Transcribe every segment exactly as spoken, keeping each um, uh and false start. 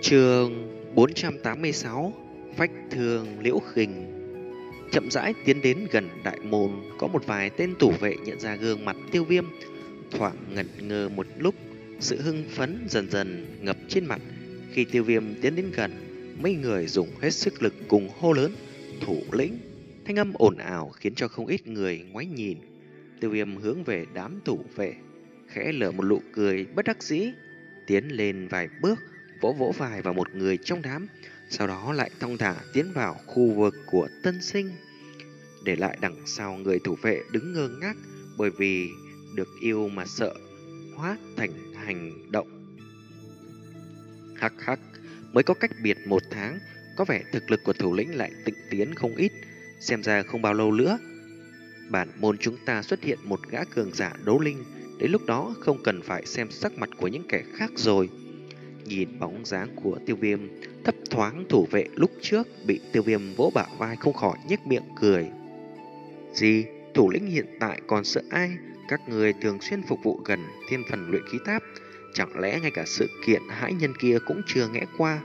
Chương bốn trăm tám mươi sáu. Phách thương liễu khình. Chậm rãi tiến đến gần đại môn, có một vài tên thủ vệ nhận ra gương mặt Tiêu Viêm, thoảng ngẩn ngơ một lúc, sự hưng phấn dần dần ngập trên mặt. Khi Tiêu Viêm tiến đến gần, mấy người dùng hết sức lực cùng hô lớn: "Thủ lĩnh!" Thanh âm ồn ào khiến cho không ít người ngoái nhìn. Tiêu Viêm hướng về đám thủ vệ, khẽ nở một nụ cười bất đắc dĩ, tiến lên vài bước, vỗ vỗ vai vào một người trong đám, sau đó lại thong thả tiến vào khu vực của tân sinh, để lại đằng sau người thủ vệ đứng ngơ ngác, bởi vì được yêu mà sợ hóa thành hành động. Hắc hắc, mới có cách biệt một tháng, có vẻ thực lực của thủ lĩnh lại tịnh tiến không ít. Xem ra không bao lâu nữa, bản môn chúng ta xuất hiện một gã cường giả đấu linh, đến lúc đó không cần phải xem sắc mặt của những kẻ khác rồi. Nhìn bóng dáng của Tiêu Viêm, thấp thoáng thủ vệ lúc trước bị Tiêu Viêm vỗ bả vai không khỏi nhếch miệng cười. Gì? Thủ lĩnh hiện tại còn sợ ai? Các người thường xuyên phục vụ gần thiên phần luyện khí tháp, chẳng lẽ ngay cả sự kiện hãi nhân kia cũng chưa nghe qua?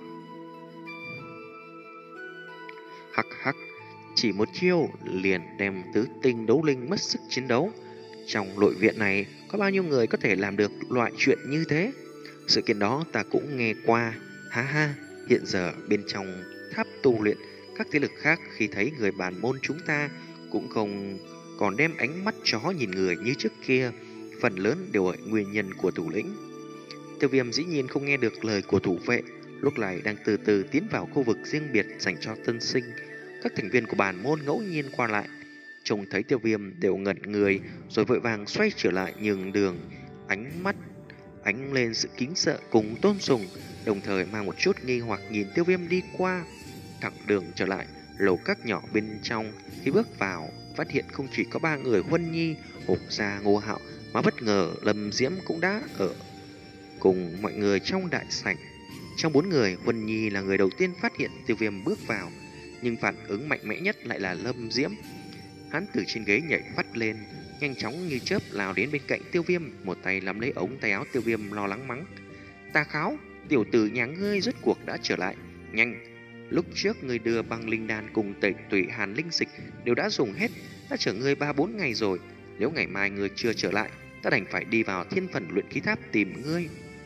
Hắc hắc, chỉ một chiêu liền đem tứ tinh đấu linh mất sức chiến đấu. Trong nội viện này có bao nhiêu người có thể làm được loại chuyện như thế? Sự kiện đó ta cũng nghe qua. Ha ha, hiện giờ bên trong tháp tu luyện, các thế lực khác khi thấy người bản môn chúng ta cũng không còn đem ánh mắt chó nhìn người như trước kia. Phần lớn đều ở nguyên nhân của thủ lĩnh. Tiêu Viêm dĩ nhiên không nghe được lời của thủ vệ, lúc này đang từ từ tiến vào khu vực riêng biệt dành cho tân sinh. Các thành viên của bản môn ngẫu nhiên qua lại, trông thấy Tiêu Viêm đều ngẩn người, rồi vội vàng xoay trở lại nhường đường, ánh mắt ánh lên sự kính sợ cùng tôn sùng, đồng thời mang một chút nghi hoặc nhìn Tiêu Viêm đi qua. Thẳng đường trở lại lầu các nhỏ bên trong, khi bước vào phát hiện không chỉ có ba người Huân Nhi, Hục Gia, Ngô Hạo, mà bất ngờ Lâm Diễm cũng đã ở cùng mọi người trong đại sảnh. Trong bốn người, Huân Nhi là người đầu tiên phát hiện Tiêu Viêm bước vào, nhưng phản ứng mạnh mẽ nhất lại là Lâm Diễm. Hắn từ trên ghế nhảy phát lên, nhanh chóng như chớp lao đến bên cạnh Tiêu Viêm, một tay nắm lấy ống tay áo Tiêu Viêm, lo lắng mắng: "Ta kháo, tiểu tử nhà ngươi rốt cuộc đã trở lại. Nhanh, lúc trước ngươi đưa băng linh đan cùng tẩy tùy hàn linh dịch đều đã dùng hết, đã chở ngươi ba bốn ngày rồi. Nếu ngày mai ngươi chưa trở lại, ta đành phải đi vào thiên phần luyện khí tháp tìm ngươi."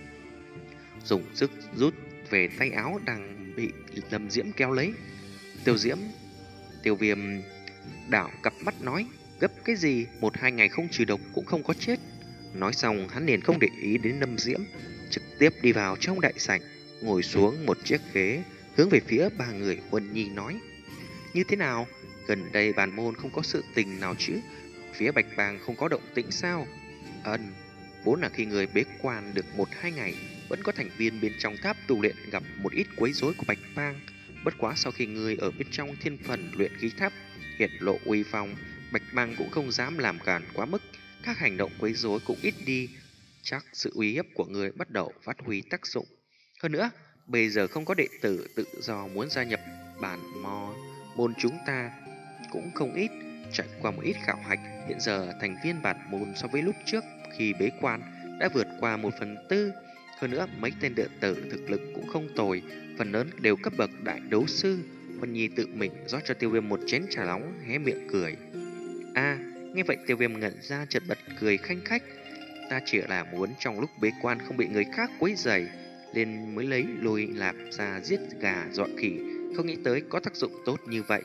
Dùng sức rút về tay áo đang bị Lâm Diễm kéo lấy. Tiêu Diễm, Tiêu Viêm đảo cặp mắt nói: "Gấp cái gì, một hai ngày không trừ độc cũng không có chết." Nói xong hắn liền không để ý đến Lâm Diễm, trực tiếp đi vào trong đại sảnh, ngồi xuống một chiếc ghế, hướng về phía ba người Huân Nhi nói: "Như thế nào, gần đây bản môn không có sự tình nào chứ? Phía Bạch Bàng không có động tĩnh sao?" "Ừm, vốn là khi người bế quan được một hai ngày, vẫn có thành viên bên trong tháp tu luyện gặp một ít quấy rối của Bạch Bang. Bất quá sau khi người ở bên trong thiên phần luyện khí tháp hiện lộ uy phong, Bạch Bang cũng không dám làm cản quá mức, các hành động quấy rối cũng ít đi. Chắc sự uy hiếp của người bắt đầu phát huy tác dụng. Hơn nữa, bây giờ không có đệ tử tự do muốn gia nhập bản mò môn chúng ta cũng không ít. Trải qua một ít khảo hạch, hiện giờ thành viên bản môn so với lúc trước khi bế quan đã vượt qua một phần tư. Hơn nữa, mấy tên đệ tử thực lực cũng không tồi, phần lớn đều cấp bậc đại đấu sư." Huân Nhi tự mình rót cho Tiêu Viêm một chén trà nóng, hé miệng cười. A, nghe vậy Tiêu Viêm ngẩn ra, chợt bật cười khanh khách: "Ta chỉ là muốn trong lúc bế quan không bị người khác quấy rầy, nên mới lấy lôi lạp ra giết gà dọa khỉ, không nghĩ tới có tác dụng tốt như vậy."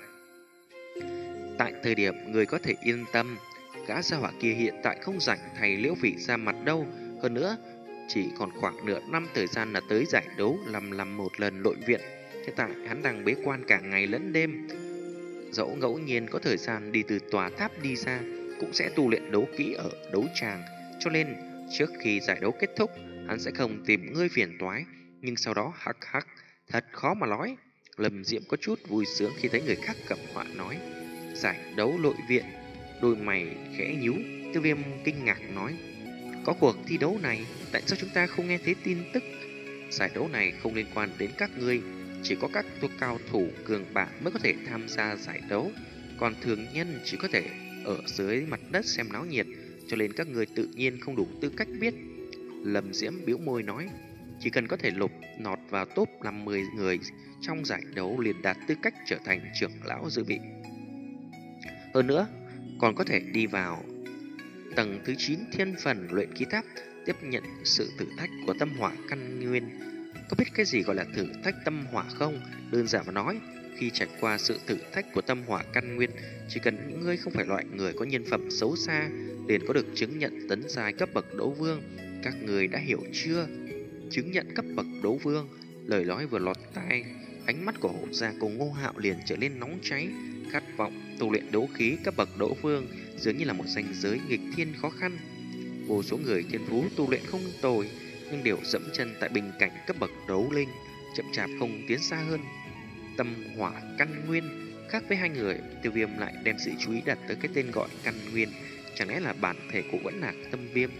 "Tại thời điểm người có thể yên tâm, gã gia hỏa kia hiện tại không rảnh thay Liễu Phỉ ra mặt đâu. Hơn nữa, chỉ còn khoảng nửa năm thời gian là tới giải đấu làm làm một lần nội viện. Hiện tại hắn đang bế quan cả ngày lẫn đêm. Dẫu ngẫu nhiên có thời gian đi từ tòa tháp đi ra, cũng sẽ tu luyện đấu kỹ ở đấu tràng. Cho nên, trước khi giải đấu kết thúc, hắn sẽ không tìm ngươi phiền toái. Nhưng sau đó hắc hắc, thật khó mà nói." Lâm Diễm có chút vui sướng khi thấy người khác cầm họa nói: "Giải đấu nội viện." Đôi mày khẽ nhíu, Tiêu Viêm kinh ngạc nói: "Có cuộc thi đấu này, tại sao chúng ta không nghe thấy tin tức?" "Giải đấu này không liên quan đến các ngươi, chỉ có các tu cao thủ cường bạo mới có thể tham gia giải đấu, còn thường nhân chỉ có thể ở dưới mặt đất xem náo nhiệt, cho nên các người tự nhiên không đủ tư cách biết." Lâm Diễm bĩu môi nói: Chỉ cần có thể lột nọt vào top năm mươi người trong giải đấu liền đạt tư cách trở thành trưởng lão dự bị. Hơn nữa, còn có thể đi vào tầng thứ chín thiên phần luyện khí tháp, tiếp nhận sự thử thách của tâm hỏa căn nguyên. Có biết cái gì gọi là thử thách tâm hỏa không? Đơn giản mà nói, khi trải qua sự thử thách của tâm hỏa căn nguyên, chỉ cần những ngươi không phải loại người có nhân phẩm xấu xa, liền có được chứng nhận tấn giai cấp bậc đấu vương. Các người đã hiểu chưa? Chứng nhận cấp bậc đấu vương. Lời nói vừa lọt tai, ánh mắt của Hổ Gia cùng Ngô Hạo liền trở nên nóng cháy, khát vọng tu luyện đấu khí cấp bậc đấu vương dường như là một ranh giới nghịch thiên khó khăn. Vô số người thiên phú tu luyện không tồi, nhưng đều dẫm chân tại bình cảnh cấp bậc đấu linh, chậm chạp không tiến xa hơn. Tâm hỏa căn nguyên khác với hai người, Tiêu Viêm lại đem sự chú ý đặt tới cái tên gọi căn nguyên. Chẳng lẽ là bản thể của Vẫn Lạc Tâm Viêm?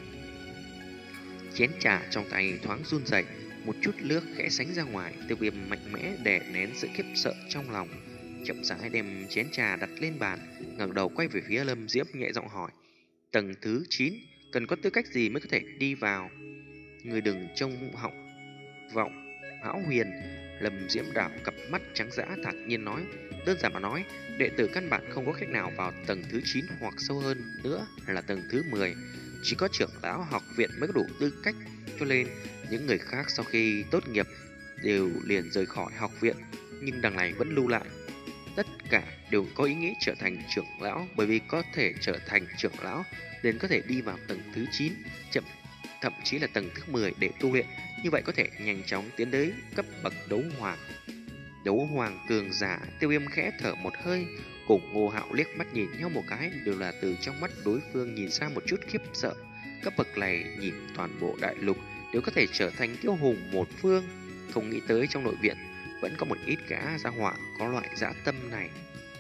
Chén trà trong tay thoáng run rẩy, một chút nước khẽ sánh ra ngoài. Tiêu Viêm mạnh mẽ đè nén sự khiếp sợ trong lòng, chậm rãi đem chén trà đặt lên bàn, ngẩng đầu quay về phía Lâm Diễm nhẹ giọng hỏi: tầng thứ chín cần có tư cách gì mới có thể đi vào? Người đừng trông họng vọng hão huyền. Lâm Diễm đảo cặp mắt trắng dã thản nhiên nói: đơn giản mà nói, đệ tử căn bản không có cách nào vào tầng thứ chín hoặc sâu hơn nữa là tầng thứ mười. Chỉ có trưởng lão học viện mới có đủ tư cách, cho nên những người khác sau khi tốt nghiệp đều liền rời khỏi học viện, nhưng đằng này vẫn lưu lại. Tất cả đều có ý nghĩa trở thành trưởng lão, bởi vì có thể trở thành trưởng lão liền có thể đi vào tầng thứ chín, chậm thậm chí là tầng thứ mười để tu luyện, như vậy có thể nhanh chóng tiến đến cấp bậc đấu hoàng. Đấu hoàng cường giả. Tiêu Viêm khẽ thở một hơi, cùng Ngô Hạo liếc mắt nhìn nhau một cái, đều là từ trong mắt đối phương nhìn ra một chút khiếp sợ. Cấp bậc này nhìn toàn bộ đại lục đều có thể trở thành kiêu hùng một phương, không nghĩ tới trong nội viện vẫn có một ít gã gia hỏa có loại dã tâm này.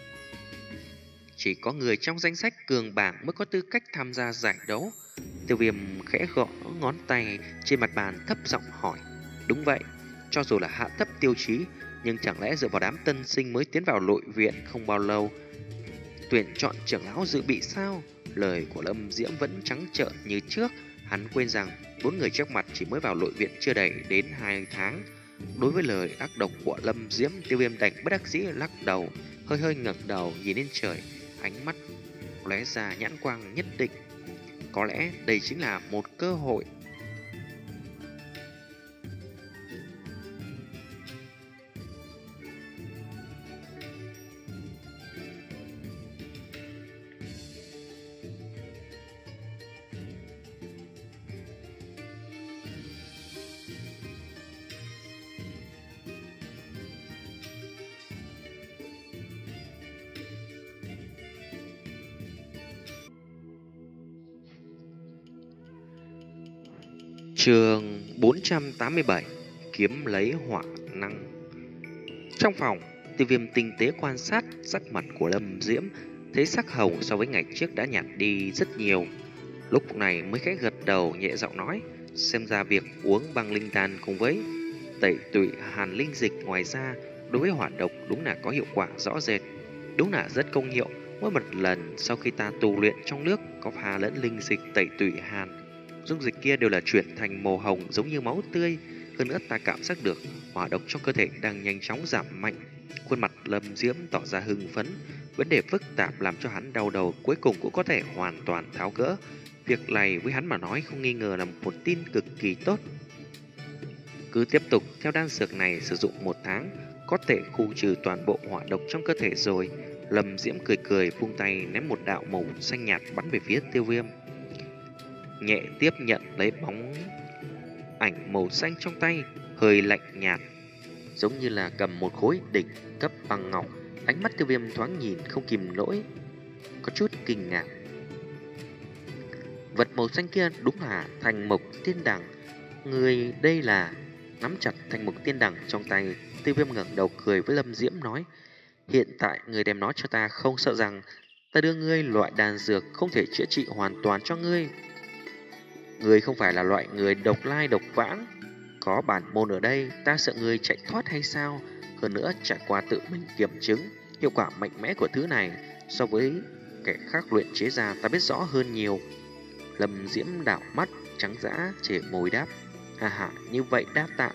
Chỉ có người trong danh sách cường bảng mới có tư cách tham gia giải đấu. Tiêu Viêm khẽ gõ ngón tay trên mặt bàn, thấp giọng hỏi: đúng vậy, cho dù là hạ thấp tiêu chí, nhưng chẳng lẽ dựa vào đám tân sinh mới tiến vào nội viện không bao lâu tuyển chọn trưởng lão dự bị sao? Lời của Lâm Diễm vẫn trắng trợn như trước. Hắn quên rằng bốn người trước mặt chỉ mới vào nội viện chưa đầy đến hai tháng. Đối với lời ác độc của Lâm Diễm, Tiêu Viêm đành bất đắc dĩ lắc đầu, hơi hơi ngẩng đầu nhìn lên trời, ánh mắt lóe ra nhãn quang nhất định. Có lẽ đây chính là một cơ hội. Chương bốn trăm tám mươi bảy: Kiếm lấy hỏa năng. Trong phòng, Tiêu Viêm tinh tế quan sát sắc mặt của Lâm Diễm, thấy sắc hồng so với ngày trước đã nhạt đi rất nhiều. Lúc này mới khẽ gật đầu nhẹ giọng nói: xem ra việc uống băng linh đan cùng với tẩy tụy hàn linh dịch ngoài ra đối với hỏa độc đúng là có hiệu quả rõ rệt, đúng là rất công hiệu. Mỗi một lần sau khi ta tu luyện trong nước có pha lẫn linh dịch tẩy tụy hàn, dung dịch kia đều là chuyển thành màu hồng giống như máu tươi. Hơn nữa ta cảm giác được hỏa độc trong cơ thể đang nhanh chóng giảm mạnh. Khuôn mặt Lâm Diễm tỏ ra hưng phấn. Vấn đề phức tạp làm cho hắn đau đầu cuối cùng cũng có thể hoàn toàn tháo gỡ. Việc này với hắn mà nói không nghi ngờ là một tin cực kỳ tốt. Cứ tiếp tục theo đan dược này sử dụng một tháng, có thể khu trừ toàn bộ hỏa độc trong cơ thể rồi. Lâm Diễm cười cười vung tay ném một đạo màu xanh nhạt bắn về phía Tiêu Viêm. Nhẹ tiếp nhận lấy bóng ảnh màu xanh trong tay, hơi lạnh nhạt, giống như là cầm một khối đỉnh cấp bằng ngọc. Ánh mắt Tiêu Viêm thoáng nhìn không kìm nổi, có chút kinh ngạc. Vật màu xanh kia đúng là thành mộc tiên đằng. Người đây là... Nắm chặt thành mộc tiên đằng trong tay, Tiêu Viêm ngẩng đầu cười với Lâm Diễm nói: hiện tại người đem nó cho ta, không sợ rằng ta đưa ngươi loại đan dược không thể chữa trị hoàn toàn cho ngươi. Ngươi không phải là loại người độc lai độc vãng, có bản môn ở đây, ta sợ ngươi chạy thoát hay sao? Hơn nữa trải qua tự mình kiểm chứng, hiệu quả mạnh mẽ của thứ này so với kẻ khác luyện chế ra ta biết rõ hơn nhiều. Lâm Diễm đảo mắt trắng dã, chề môi đáp: Hà hà, như vậy đáp tạ.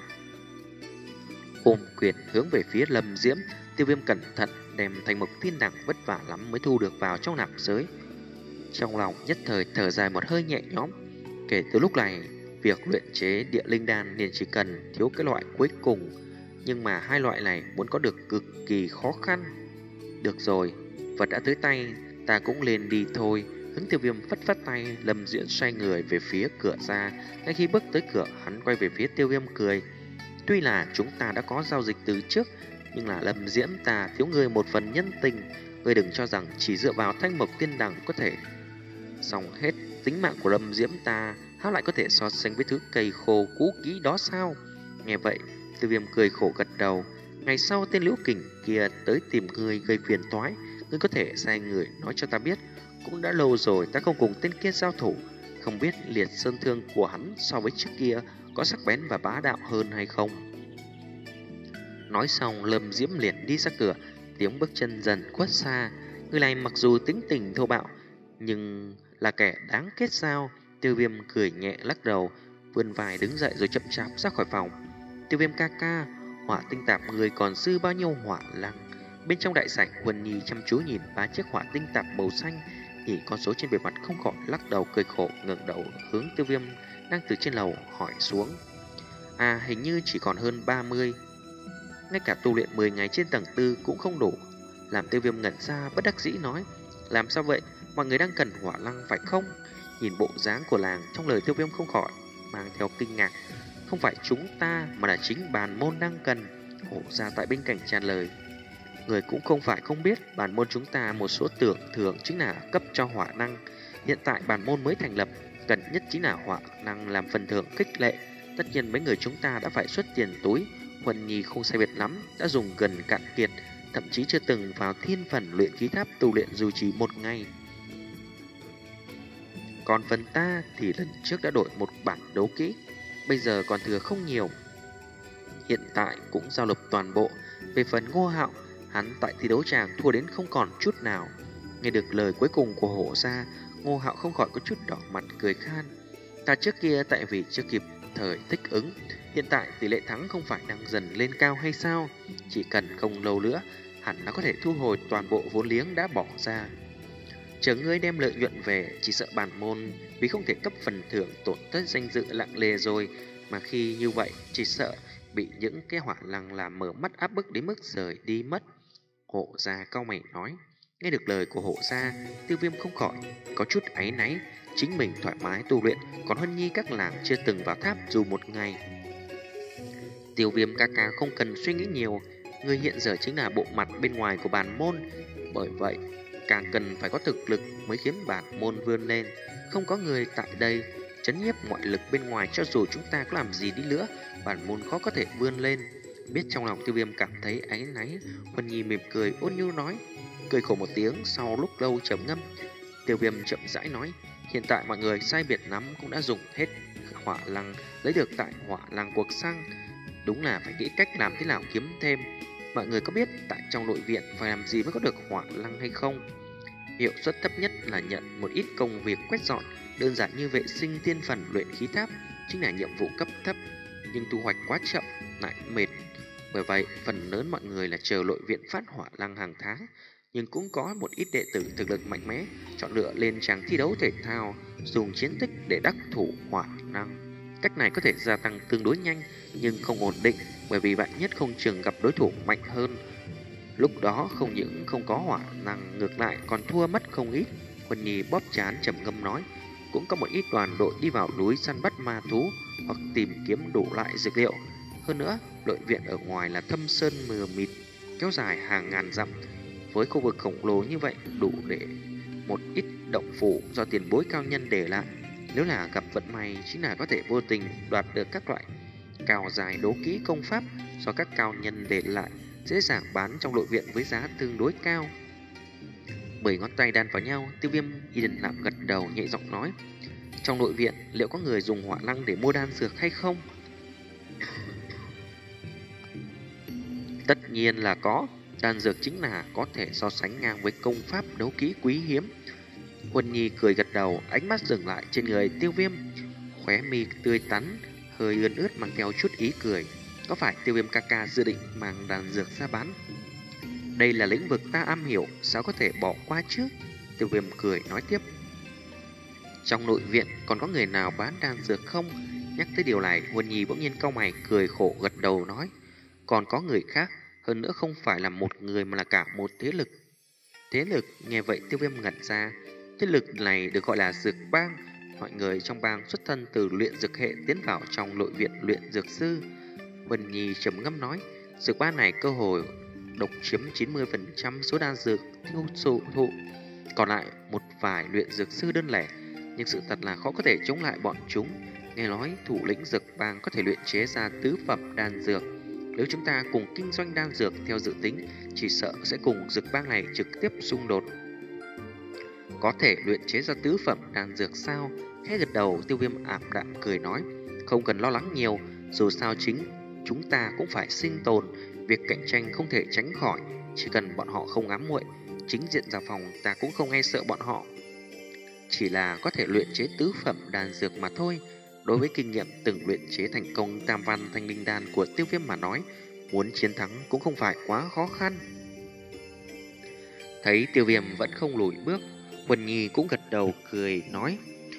Ôm quyền hướng về phía Lâm Diễm, Tiêu Viêm cẩn thận đem thanh mộc thiên đẳng vất vả lắm mới thu được vào trong nạp giới. Trong lòng nhất thời thở dài một hơi nhẹ nhõm. Kể từ lúc này, việc luyện chế địa linh đan liền chỉ cần thiếu cái loại cuối cùng, nhưng mà hai loại này muốn có được cực kỳ khó khăn. Được rồi, vật đã tới tay, ta cũng lên đi thôi. Hướng Tiêu Viêm phất phất tay, Lâm Diễn xoay người về phía cửa ra. Ngay khi bước tới cửa, hắn quay về phía Tiêu Viêm cười. Tuy là chúng ta đã có giao dịch từ trước, nhưng là Lâm Diễn ta thiếu ngươi một phần nhân tình. Ngươi đừng cho rằng chỉ dựa vào thanh mộc tiên đằng có thể xong hết tính mạng của Lâm Diễm ta, há lại có thể so sánh với thứ cây khô cũ kỹ đó sao? Nghe vậy, Tiêu Viêm cười khổ gật đầu. Ngày sau tên Liễu Kình kia tới tìm ngươi gây phiền toái, ngươi có thể sai người nói cho ta biết. Cũng đã lâu rồi ta không cùng tên kia giao thủ, không biết liệt sơn thương của hắn so với trước kia có sắc bén và bá đạo hơn hay không. Nói xong, Lâm Diễm liền đi ra cửa, tiếng bước chân dần khuất xa. Người này mặc dù tính tình thô bạo, nhưng là kẻ đáng kết giao. Tiêu Viêm cười nhẹ lắc đầu, vươn vai đứng dậy rồi chậm chạp ra khỏi phòng. Tiêu Viêm ca ca, hỏa tinh tạp người còn dư bao nhiêu hỏa lăng? Bên trong đại sảnh, Huân Nhi chăm chú nhìn ba chiếc hỏa tinh tạp màu xanh, nhìn con số trên bề mặt không khỏi lắc đầu cười khổ, ngẩng đầu hướng Tiêu Viêm đang từ trên lầu hỏi xuống. À, hình như chỉ còn hơn ba mươi. Ngay cả tu luyện mười ngày trên tầng tư cũng không đủ. Làm Tiêu Viêm ngẩn ra bất đắc dĩ nói, làm sao vậy, mọi người đang cần hỏa lăng phải không? Nhìn bộ dáng của làng, trong lời Tiêu Viêm không khỏi mang theo kinh ngạc. Không phải chúng ta mà là chính Bàn Môn đang cần. Hổ ra tại bên cạnh tràn lời, người cũng không phải không biết, Bàn Môn chúng ta một số tưởng thưởng chính là cấp cho hỏa năng. Hiện tại Bàn Môn mới thành lập, cần nhất chính là hỏa năng làm phần thưởng khích lệ. Tất nhiên mấy người chúng ta đã phải xuất tiền túi. Huân Nhi không sai biệt lắm, đã dùng gần cạn kiệt, thậm chí chưa từng vào thiên phần luyện khí tháp tu luyện dù chỉ một ngày. Còn phần ta thì lần trước đã đổi một bản đấu kỹ, bây giờ còn thừa không nhiều, hiện tại cũng giao nộp toàn bộ. Về phần Ngô Hạo, hắn tại thi đấu tràng thua đến không còn chút nào. Nghe được lời cuối cùng của Hổ gia, Ngô Hạo không khỏi có chút đỏ mặt cười khan. Ta trước kia tại vì chưa kịp thời thích ứng, hiện tại tỷ lệ thắng không phải đang dần lên cao hay sao? Chỉ cần không lâu nữa, hẳn là có thể thu hồi toàn bộ vốn liếng đã bỏ ra. Chờ ngươi đem lợi nhuận về, chỉ sợ Bàn Môn vì không thể cấp phần thưởng tổn thất danh dự lặng lề rồi. Mà khi như vậy, chỉ sợ bị những cái hỏa lăng làm mở mắt áp bức đến mức rời đi mất. Hộ gia cau mày nói. Nghe được lời của Hộ gia, Tiêu Viêm không khỏi có chút áy náy. Chính mình thoải mái tu luyện, còn Huân Nhi các làng chưa từng vào tháp dù một ngày. Tiêu Viêm ca ca không cần suy nghĩ nhiều, người hiện giờ chính là bộ mặt bên ngoài của Bàn Môn. Bởi vậy, càng cần phải có thực lực mới khiến Bàn Môn vươn lên. Không có người tại đây chấn nhiếp ngoại lực bên ngoài, cho dù chúng ta có làm gì đi nữa, Bàn Môn khó có thể vươn lên. Biết trong lòng Tiêu Viêm cảm thấy áy náy, Huân Nhi mỉm cười ôn nhu nói. Cười khổ một tiếng, sau lúc lâu trầm ngâm, Tiêu Viêm chậm rãi nói. Hiện tại mọi người sai biệt lắm cũng đã dùng hết hỏa lăng lấy được tại hỏa lăng cuộc xăng. Đúng là phải nghĩ cách làm thế nào kiếm thêm. Mọi người có biết tại trong nội viện phải làm gì mới có được hỏa lăng hay không? Hiệu suất thấp nhất là nhận một ít công việc quét dọn, đơn giản như vệ sinh thiên phần luyện khí tháp, chính là nhiệm vụ cấp thấp, nhưng thu hoạch quá chậm lại mệt. Bởi vậy, phần lớn mọi người là chờ nội viện phát hỏa lăng hàng tháng, nhưng cũng có một ít đệ tử thực lực mạnh mẽ chọn lựa lên tràng thi đấu thể thao, dùng chiến tích để đắc thủ hỏa năng. Cách này có thể gia tăng tương đối nhanh nhưng không ổn định, bởi vì bạn nhất không chừng gặp đối thủ mạnh hơn. Lúc đó không những không có hỏa năng, ngược lại còn thua mất không ít. Huân Nhi bóp trán trầm ngâm nói. Cũng có một ít đoàn đội đi vào núi săn bắt ma thú hoặc tìm kiếm đủ loại dược liệu. Hơn nữa, nội viện ở ngoài là thâm sơn mờ mịt, kéo dài hàng ngàn dặm. Với khu vực khổng lồ như vậy, đủ để một ít động phủ do tiền bối cao nhân để lại. Nếu là gặp vận may, chính là có thể vô tình đoạt được các loại cao dài đấu kỹ công pháp do các cao nhân để lại, dễ dàng bán trong nội viện với giá tương đối cao. Bảy ngón tay đan vào nhau, Tiêu Viêm y định lặng gật đầu nhẹ giọng nói. Trong nội viện, liệu có người dùng hỏa lăng để mua đan dược hay không? Tất nhiên là có. Đan dược chính là có thể so sánh ngang với công pháp đấu kỹ quý hiếm. Huân Nhi cười gật đầu, ánh mắt dừng lại trên người Tiêu Viêm, khóe mi tươi tắn, hơi ươn ướt mang theo chút ý cười. Có phải Tiêu Viêm ca ca dự định mang đan dược ra bán? Đây là lĩnh vực ta am hiểu, sao có thể bỏ qua chứ? Tiêu Viêm cười nói tiếp. Trong nội viện còn có người nào bán đan dược không? Nhắc tới điều này, Huân Nhi bỗng nhiên cau mày cười khổ gật đầu nói. Còn có người khác, hơn nữa không phải là một người mà là cả một thế lực. Thế lực, nghe vậy Tiêu Viêm ngẩn ra. Thế lực này được gọi là dược bang. Mọi người trong bang xuất thân từ luyện dược hệ tiến vào trong nội viện luyện dược sư. Huân Nhi trầm ngâm nói, dược bang này cơ hội độc chiếm chín mươi phần trăm số đan dược tiêu thụ thụ, còn lại một vài luyện dược sư đơn lẻ, nhưng sự thật là khó có thể chống lại bọn chúng. Nghe nói thủ lĩnh dược bang có thể luyện chế ra tứ phẩm đan dược. Nếu chúng ta cùng kinh doanh đan dược theo dự tính, chỉ sợ sẽ cùng dược bang này trực tiếp xung đột. Có thể luyện chế ra tứ phẩm đan dược sao? Khẽ gật đầu, Tiêu Viêm ảm đạm cười nói, không cần lo lắng nhiều, dù sao chính chúng ta cũng phải sinh tồn, việc cạnh tranh không thể tránh khỏi, chỉ cần bọn họ không ám muội, chính diện ra phòng ta cũng không e sợ bọn họ. Chỉ là có thể luyện chế tứ phẩm đan dược mà thôi. Đối với kinh nghiệm từng luyện chế thành công tam văn thanh linh đan của Tiêu Viêm mà nói, muốn chiến thắng cũng không phải quá khó khăn. Thấy Tiêu Viêm vẫn không lùi bước, Huân Nhi cũng gật đầu cười nói,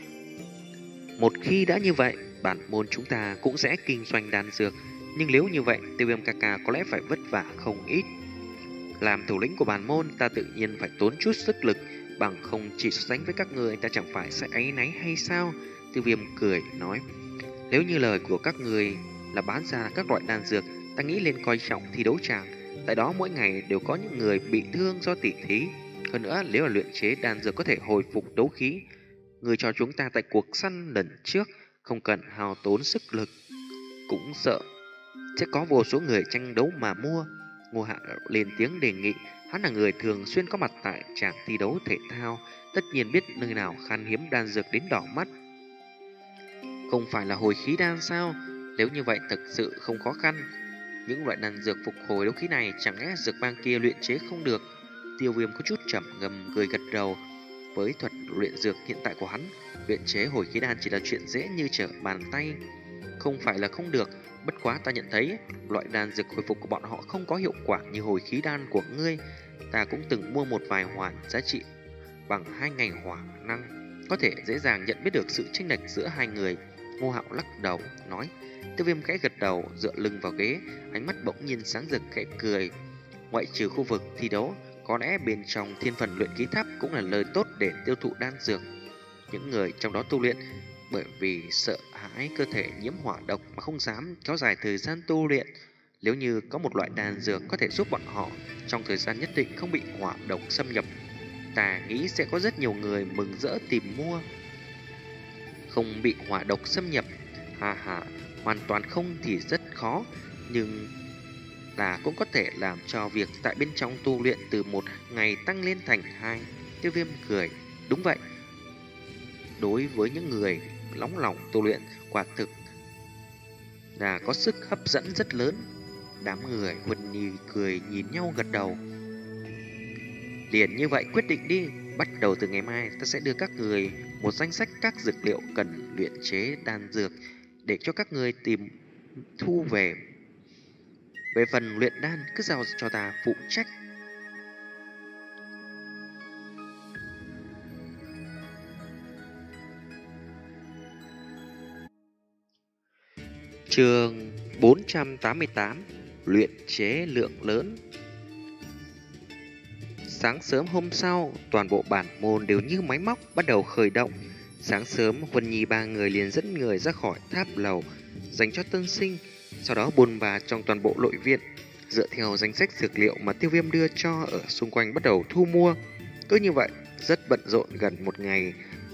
một khi đã như vậy, bản môn chúng ta cũng sẽ kinh doanh đan dược. Nhưng nếu như vậy, Tiêu Viêm ca ca có lẽ phải vất vả không ít. Làm thủ lĩnh của bản môn, ta tự nhiên phải tốn chút sức lực, bằng không chỉ so sánh với các người, ta chẳng phải sẽ áy náy hay sao? Tiêu Viêm cười nói, nếu như lời của các người là bán ra các loại đan dược, ta nghĩ lên coi trọng thi đấu tràng. Tại đó mỗi ngày đều có những người bị thương do tỉ thí. Hơn nữa, nếu là luyện chế đan dược có thể hồi phục đấu khí, người cho chúng ta tại cuộc săn lần trước không cần hao tốn sức lực, cũng sợ sẽ có vô số người tranh đấu mà mua. Ngô Hạ lên tiếng đề nghị, hắn là người thường xuyên có mặt tại tràng thi đấu thể thao, tất nhiên biết nơi nào khan hiếm đan dược đến đỏ mắt. Không phải là hồi khí đan sao? Nếu như vậy thực sự không khó khăn. Những loại đan dược phục hồi đấu khí này chẳng lẽ dược bang kia luyện chế không được? Tiêu Viêm có chút trầm ngâm cười gật đầu. Với thuật luyện dược hiện tại của hắn, luyện chế hồi khí đan chỉ là chuyện dễ như trở bàn tay. Không phải là không được, bất quá ta nhận thấy loại đan dược hồi phục của bọn họ không có hiệu quả như hồi khí đan của ngươi. Ta cũng từng mua một vài hoàn giá trị bằng hai ngày hỏa năng, có thể dễ dàng nhận biết được sự chênh lệch giữa hai người. Ngô Hạo lắc đầu nói. Tiêu Viêm khẽ gật đầu, dựa lưng vào ghế, ánh mắt bỗng nhiên sáng rực khẽ cười. Ngoại trừ khu vực thi đấu, có lẽ bên trong thiên phần luyện khí tháp cũng là lời tốt để tiêu thụ đan dược. Những người trong đó tu luyện bởi vì sợ hãi cơ thể nhiễm hỏa độc mà không dám kéo dài thời gian tu luyện. Nếu như có một loại đan dược có thể giúp bọn họ trong thời gian nhất định không bị hỏa độc xâm nhập, ta nghĩ sẽ có rất nhiều người mừng rỡ tìm mua. Không bị hỏa độc xâm nhập, hà hà, hoàn toàn không thì rất khó, nhưng là cũng có thể làm cho việc tại bên trong tu luyện từ một ngày tăng lên thành hai. Tiêu Viêm cười, đúng vậy. Đối với những người nóng lòng tu luyện, quả thực là có sức hấp dẫn rất lớn. Đám người Huân Nhi cười nhìn nhau gật đầu. Liền như vậy quyết định đi. Bắt đầu từ ngày mai, ta sẽ đưa các người một danh sách các dược liệu cần luyện chế đan dược để cho các người tìm thu về. Về phần luyện đan, cứ giao cho ta phụ trách. Chương bốn trăm tám mươi tám. Luyện chế lượng lớn. Sáng sớm hôm sau, toàn bộ bản môn đều như máy móc bắt đầu khởi động. Sáng sớm, Huân Nhi ba người liền dẫn người ra khỏi tháp lầu dành cho tân sinh, sau đó bôn ba trong toàn bộ nội viện, dựa theo danh sách dược liệu mà Tiêu Viêm đưa cho ở xung quanh bắt đầu thu mua. Cứ như vậy, rất bận rộn gần một ngày.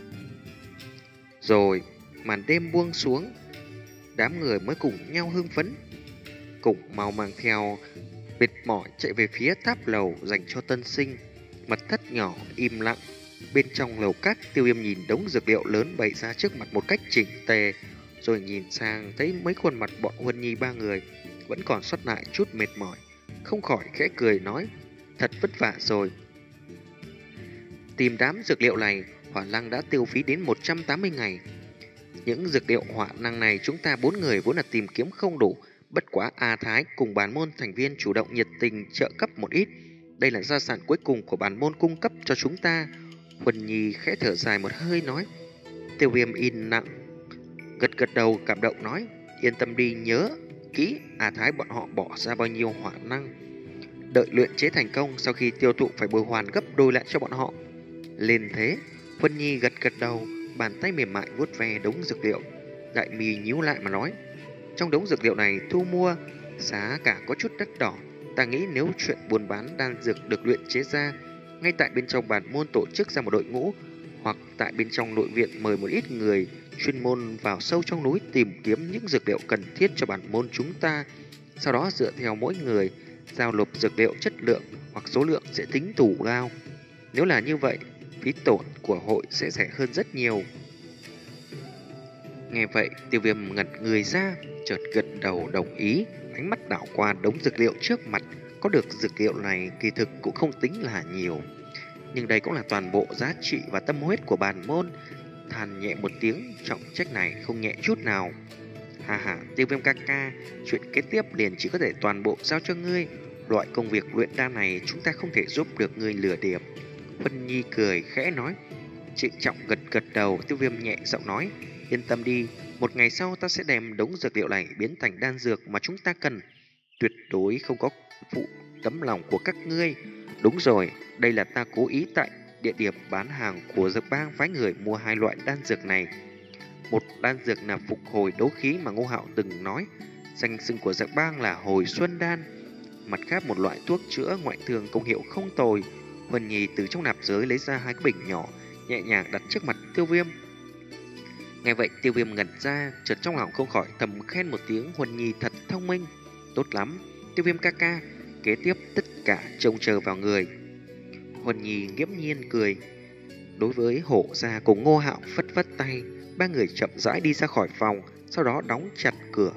Rồi, màn đêm buông xuống, đám người mới cùng nhau hưng phấn, cùng mau mang theo mệt mỏi chạy về phía tháp lầu dành cho tân sinh. Mật thất nhỏ im lặng, bên trong lầu các, Tiêu Viêm nhìn đống dược liệu lớn bày ra trước mặt một cách chỉnh tề, rồi nhìn sang thấy mấy khuôn mặt bọn Huân Nhi ba người vẫn còn sót lại chút mệt mỏi, không khỏi khẽ cười nói, thật vất vả rồi. Tìm đám dược liệu này, Hỏa Lăng đã tiêu phí đến một trăm tám mươi ngày. Những dược liệu hỏa năng này chúng ta bốn người vốn là tìm kiếm không đủ, bất quá A Thái cùng bản môn thành viên chủ động nhiệt tình trợ cấp một ít. Đây là gia sản cuối cùng của bản môn cung cấp cho chúng ta. Huân Nhi khẽ thở dài một hơi nói. Tiêu Viêm in nặng, gật gật đầu cảm động nói, yên tâm đi, nhớ kỹ A Thái bọn họ bỏ ra bao nhiêu hỏa năng. Đợi luyện chế thành công, sau khi tiêu thụ phải bồi hoàn gấp đôi lại cho bọn họ. Lên thế, Huân Nhi gật gật đầu, bàn tay mềm mại vuốt ve đống dược liệu. Đại mi nhíu lại mà nói, trong đống dược liệu này thu mua giá cả có chút đắt đỏ. Ta nghĩ nếu chuyện buôn bán đan dược được luyện chế ra ngay tại bên trong bản môn tổ chức ra một đội ngũ, hoặc tại bên trong nội viện mời một ít người chuyên môn vào sâu trong núi tìm kiếm những dược liệu cần thiết cho bản môn chúng ta, sau đó dựa theo mỗi người giao nộp dược liệu chất lượng hoặc số lượng sẽ tính tủ lao. Nếu là như vậy, phí tổn của hội sẽ rẻ hơn rất nhiều. Nghe vậy, Tiêu Viêm ngẩn người ra, chợt gật đầu đồng ý, ánh mắt đảo qua đống dược liệu trước mặt. Có được dược liệu này kỳ thực cũng không tính là nhiều, nhưng đây cũng là toàn bộ giá trị và tâm huyết của bản môn. Than nhẹ một tiếng, trọng trách này không nhẹ chút nào. Hà hà, Tiêu Viêm ca ca, chuyện kế tiếp liền chỉ có thể toàn bộ giao cho ngươi. Loại công việc luyện đan này chúng ta không thể giúp được ngươi lừa điệp. Huân Nhi cười khẽ nói. Trịnh Trọng gật gật đầu. Tiêu Viêm nhẹ giọng nói, yên tâm đi, một ngày sau ta sẽ đem đống dược liệu này biến thành đan dược mà chúng ta cần. Tuyệt đối không có phụ tấm lòng của các ngươi. Đúng rồi, đây là ta cố ý tại địa điểm bán hàng của dược bang phái người mua hai loại đan dược này. Một đan dược là phục hồi đấu khí mà Ngô Hạo từng nói, danh xưng của dược bang là hồi xuân đan. Mặt khác một loại thuốc chữa ngoại thương công hiệu không tồi. Huân Nhi từ trong nạp giới lấy ra hai cái bình nhỏ, nhẹ nhàng đặt trước mặt Tiêu Viêm. Nghe vậy Tiêu Viêm ngẩn ra, chợt trong lòng không khỏi thầm khen một tiếng, Huân Nhi thật thông minh. Tốt lắm, Tiêu Viêm ca ca, kế tiếp tất cả trông chờ vào người. Huân Nhi nghiễm nhiên cười. Đối với Hổ Gia cùng Ngô Hạo phất phất tay, ba người chậm rãi đi ra khỏi phòng, sau đó đóng chặt cửa.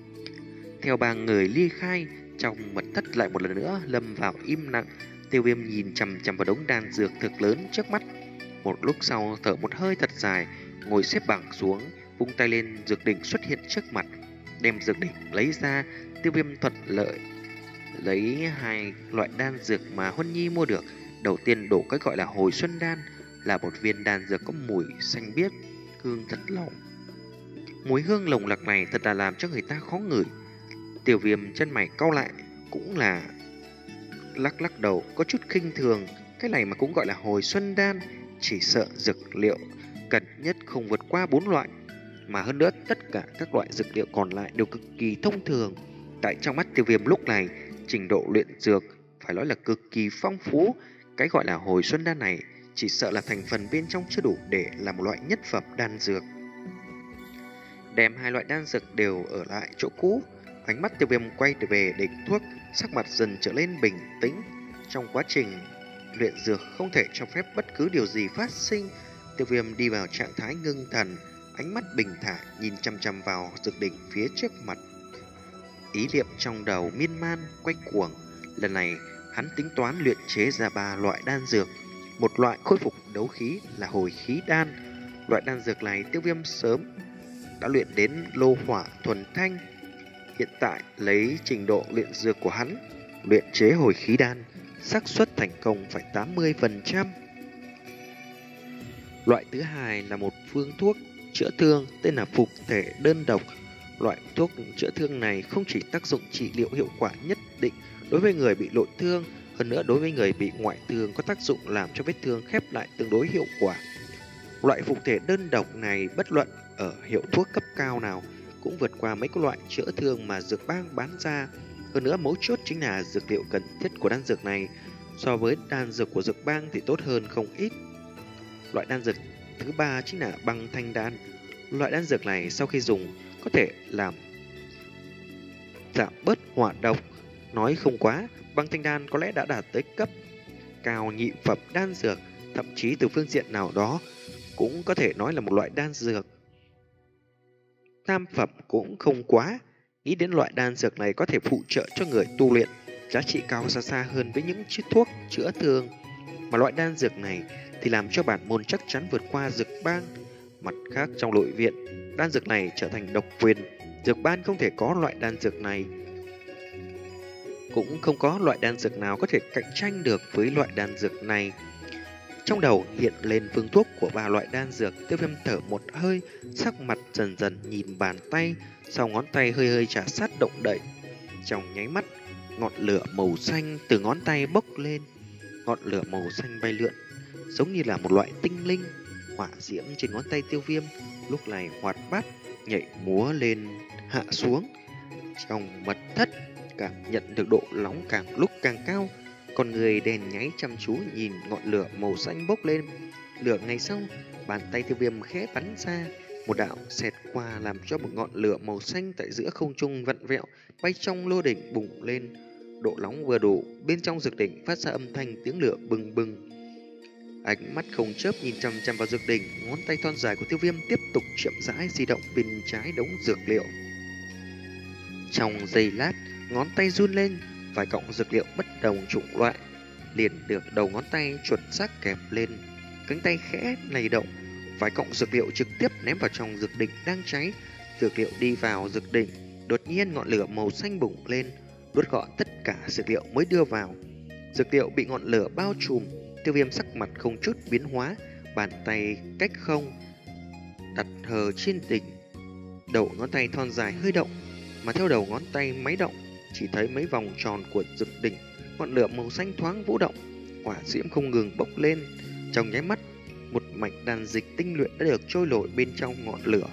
Theo ba người ly khai, trong mật thất lại một lần nữa lâm vào im lặng. Tiêu Viêm nhìn chằm chằm vào đống đan dược thực lớn trước mắt. Một lúc sau thở một hơi thật dài, ngồi xếp bằng xuống, vung tay lên, dược đỉnh xuất hiện trước mặt. Đem dược đỉnh lấy ra, Tiêu Viêm thuận lợi lấy hai loại đan dược mà Huân Nhi mua được. Đầu tiên đổ cái gọi là hồi xuân đan, là một viên đan dược có mùi xanh biếc, hương thật lỏng. Mùi hương lồng lặc này thật là làm cho người ta khó ngửi. Tiêu Viêm chân mày cau lại, cũng là lắc lắc đầu, có chút khinh thường. Cái này mà cũng gọi là hồi xuân đan, chỉ sợ dược liệu cần nhất không vượt qua bốn loại, mà hơn nữa tất cả các loại dược liệu còn lại đều cực kỳ thông thường. Tại trong mắt Tiêu Viêm lúc này, trình độ luyện dược phải nói là cực kỳ phong phú. Cái gọi là hồi xuân đan này chỉ sợ là thành phần bên trong chưa đủ để làm một loại nhất phẩm đan dược. Đem hai loại đan dược đều ở lại chỗ cũ, ánh mắt Tiêu Viêm quay về đỉnh thuốc, sắc mặt dần trở lên bình tĩnh. Trong quá trình luyện dược không thể cho phép bất cứ điều gì phát sinh. Tiêu Viêm đi vào trạng thái ngưng thần, ánh mắt bình thản nhìn chăm chăm vào dược đỉnh phía trước mặt. Ý niệm trong đầu miên man quay cuồng. Lần này hắn tính toán luyện chế ra ba loại đan dược. Một loại khôi phục đấu khí là hồi khí đan. Loại đan dược này Tiêu Viêm sớm đã luyện đến lô hỏa thuần thanh. Hiện tại lấy trình độ luyện dược của hắn, luyện chế hồi khí đan xác suất thành công phải tám mươi phần trăm. Loại thứ hai là một phương thuốc chữa thương tên là phục thể đơn độc. Loại thuốc chữa thương này không chỉ tác dụng trị liệu hiệu quả nhất định đối với người bị nội thương, hơn nữa đối với người bị ngoại thương có tác dụng làm cho vết thương khép lại tương đối hiệu quả. Loại phục thể đơn độc này bất luận ở hiệu thuốc cấp cao nào cũng vượt qua mấy cái loại chữa thương mà dược bang bán ra. Hơn nữa mấu chốt chính là dược liệu cần thiết của đan dược này so với đan dược của dược bang thì tốt hơn không ít. Loại đan dược thứ ba chính là băng thanh đan. Loại đan dược này sau khi dùng có thể làm giảm bớt hỏa độc. Nói không quá, băng thanh đan có lẽ đã đạt tới cấp cao nhị phẩm đan dược, thậm chí từ phương diện nào đó cũng có thể nói là một loại đan dược tam phẩm cũng không quá. Nghĩ đến loại đan dược này có thể phụ trợ cho người tu luyện, giá trị cao xa xa hơn với những chiếc thuốc chữa thương. Mà loại đan dược này thì làm cho bản môn chắc chắn vượt qua dược bang. Mặt khác, trong nội viện, đan dược này trở thành độc quyền, dược ban không thể có loại đan dược này, cũng không có loại đan dược nào có thể cạnh tranh được với loại đan dược này. Trong đầu hiện lên phương thuốc của ba loại đan dược, Tiêu Viêm thở một hơi, sắc mặt dần dần nhìn bàn tay, sau ngón tay hơi hơi trà sát động đậy. Trong nháy mắt, ngọn lửa màu xanh từ ngón tay bốc lên, ngọn lửa màu xanh bay lượn, giống như là một loại tinh linh. Hỏa diễm trên ngón tay Tiêu Viêm lúc này hoạt bát, nhảy múa lên hạ xuống. Trong mật thất, cảm nhận được độ nóng càng lúc càng cao. Con người đèn nháy chăm chú nhìn ngọn lửa màu xanh bốc lên. Lửa ngày sau, bàn tay Tiêu Viêm khẽ bắn ra, một đạo xẹt qua làm cho một ngọn lửa màu xanh tại giữa không trung vặn vẹo, bay trong lô đỉnh bùng lên. Độ nóng vừa đủ, bên trong dược đỉnh phát ra âm thanh tiếng lửa bừng bừng. Ánh mắt không chớp nhìn chằm chằm vào dược đỉnh, ngón tay thon dài của Tiêu Viêm tiếp tục chậm rãi di động bên trái đống dược liệu. Trong giây lát, ngón tay run lên, vài cọng dược liệu bất đồng chủng loại liền được đầu ngón tay chuẩn xác kẹp lên. Cánh tay khẽ lay động, vài cọng dược liệu trực tiếp ném vào trong dược đỉnh đang cháy. Dược liệu đi vào dược đỉnh, đột nhiên ngọn lửa màu xanh bùng lên, đốt gọn tất cả dược liệu mới đưa vào. Dược liệu bị ngọn lửa bao trùm, Tiêu Viêm sắc mặt không chút biến hóa, bàn tay cách không đặt hờ trên đỉnh. Đầu ngón tay thon dài hơi động, mà theo đầu ngón tay máy động, chỉ thấy mấy vòng tròn của dược đỉnh, ngọn lửa màu xanh thoáng vũ động, hỏa diễm không ngừng bốc lên. Trong nháy mắt, một mạch đan dịch tinh luyện đã được trôi nổi bên trong ngọn lửa.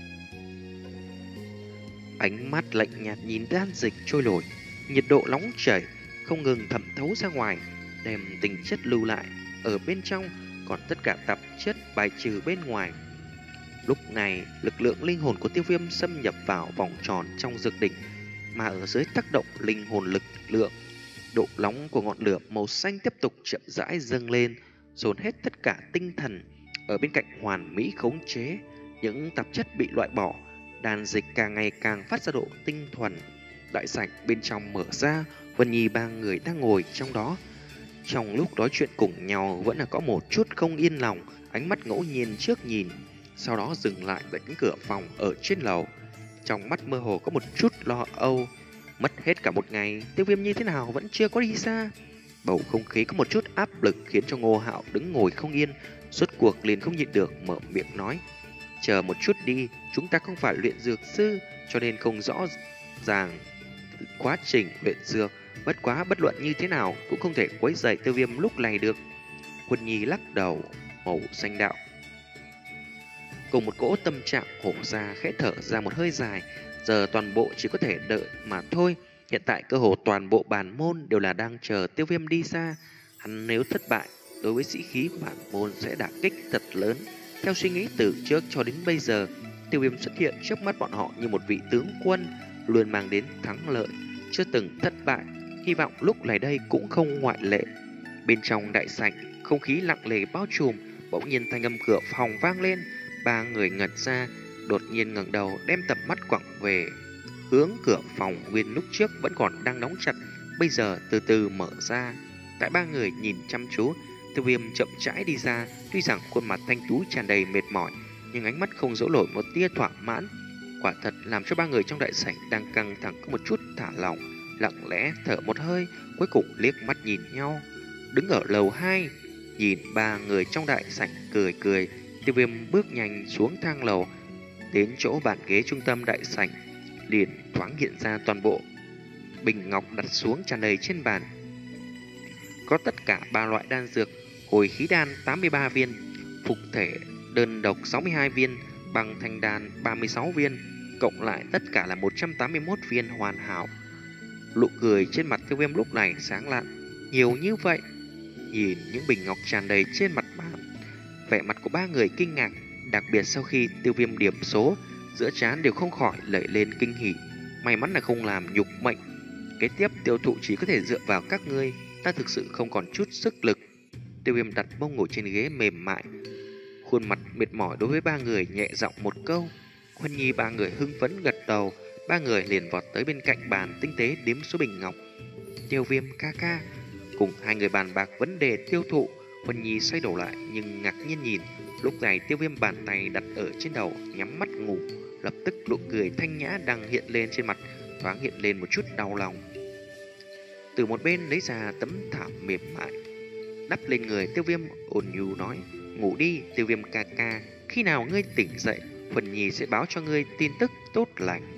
Ánh mắt lạnh nhạt nhìn đan dịch trôi nổi, nhiệt độ nóng chảy không ngừng thẩm thấu ra ngoài, đem tình chất lưu lại ở bên trong, còn tất cả tạp chất bài trừ bên ngoài. Lúc này, lực lượng linh hồn của Tiêu Viêm xâm nhập vào vòng tròn trong dược đỉnh, mà ở dưới tác động linh hồn lực lượng, độ nóng của ngọn lửa màu xanh tiếp tục chậm rãi dâng lên, dồn hết tất cả tinh thần ở bên cạnh hoàn mỹ khống chế. Những tạp chất bị loại bỏ, đan dịch càng ngày càng phát ra độ tinh thuần. Đại sảnh bên trong mở ra, Vân Nhi ba người đang ngồi trong đó. Trong lúc nói chuyện cùng nhau vẫn là có một chút không yên lòng, ánh mắt ngẫu nhiên trước nhìn, sau đó dừng lại tại cánh cửa phòng ở trên lầu. Trong mắt mơ hồ có một chút lo âu. Mất hết cả một ngày, Tiêu Viêm như thế nào vẫn chưa có đi xa. Bầu không khí có một chút áp lực khiến cho Ngô Hạo đứng ngồi không yên, rốt cuộc liền không nhịn được mở miệng nói: chờ một chút đi, chúng ta không phải luyện dược sư, cho nên không rõ ràng quá trình luyện dược. Bất quá bất luận như thế nào cũng không thể quấy rầy Tiêu Viêm lúc này được. Quân Nhi lắc đầu, màu xanh đạo. Cùng một cỗ tâm trạng hổ ra khẽ thở ra một hơi dài. Giờ toàn bộ chỉ có thể đợi mà thôi. Hiện tại cơ hồ toàn bộ bản môn đều là đang chờ Tiêu Viêm đi xa. Hắn nếu thất bại, đối với sĩ khí của bản môn sẽ đả kích thật lớn. Theo suy nghĩ từ trước cho đến bây giờ, Tiêu Viêm xuất hiện trước mắt bọn họ như một vị tướng quân, luôn mang đến thắng lợi, chưa từng thất bại. Hy vọng lúc này đây cũng không ngoại lệ. Bên trong đại sảnh, không khí lặng lề bao trùm, bỗng nhiên thanh âm cửa phòng vang lên. Ba người ngẩn ra, đột nhiên ngẩng đầu đem tầm mắt quẳng về hướng cửa phòng nguyên lúc trước vẫn còn đang đóng chặt, bây giờ từ từ mở ra. Tại ba người nhìn chăm chú, Tiêu Viêm chậm rãi đi ra. Tuy rằng khuôn mặt thanh tú tràn đầy mệt mỏi, nhưng ánh mắt không giấu nổi một tia thỏa mãn. Quả thật làm cho ba người trong đại sảnh đang căng thẳng có một chút thả lỏng, lặng lẽ thở một hơi, cuối cùng liếc mắt nhìn nhau. Đứng ở lầu hai, nhìn ba người trong đại sảnh cười cười, Tiêu Viêm bước nhanh xuống thang lầu, đến chỗ bàn ghế trung tâm đại sảnh, liền thoáng hiện ra toàn bộ bình ngọc đặt xuống tràn đầy trên bàn. Có tất cả ba loại đan dược: hồi khí đan tám mươi ba viên, phục thể đơn độc sáu mươi hai viên, băng thanh đan ba mươi sáu viên, cộng lại tất cả là một trăm tám mươi mốt viên hoàn hảo. Nụ cười trên mặt Tiêu Viêm lúc này sáng lạn. Nhiều như vậy. Nhìn những bình ngọc tràn đầy trên mặt bàn, vẻ mặt của ba người kinh ngạc, đặc biệt sau khi Tiêu Viêm điểm số, giữa trán đều không khỏi lẩy lên kinh hỉ. May mắn là không làm nhục mệnh. Kế tiếp tiêu thụ chỉ có thể dựa vào các ngươi, ta thực sự không còn chút sức lực. Tiêu Viêm đặt mông ngồi trên ghế mềm mại, khuôn mặt mệt mỏi đối với ba người nhẹ giọng một câu. Huân Nhi ba người hưng phấn gật đầu. Ba người liền vọt tới bên cạnh bàn tinh tế đếm số bình ngọc. Tiêu Viêm ca ca, cùng hai người bàn bạc vấn đề tiêu thụ. Huân Nhi xoay đầu lại nhưng ngạc nhiên nhìn. Lúc này Tiêu Viêm bàn tay đặt ở trên đầu, nhắm mắt ngủ. Lập tức nụ cười thanh nhã đang hiện lên trên mặt, thoáng hiện lên một chút đau lòng. Từ một bên lấy ra tấm thảm mềm mại, đắp lên người Tiêu Viêm, ôn nhu nói: ngủ đi Tiêu Viêm ca ca, khi nào ngươi tỉnh dậy, Huân Nhi sẽ báo cho ngươi tin tức tốt lành.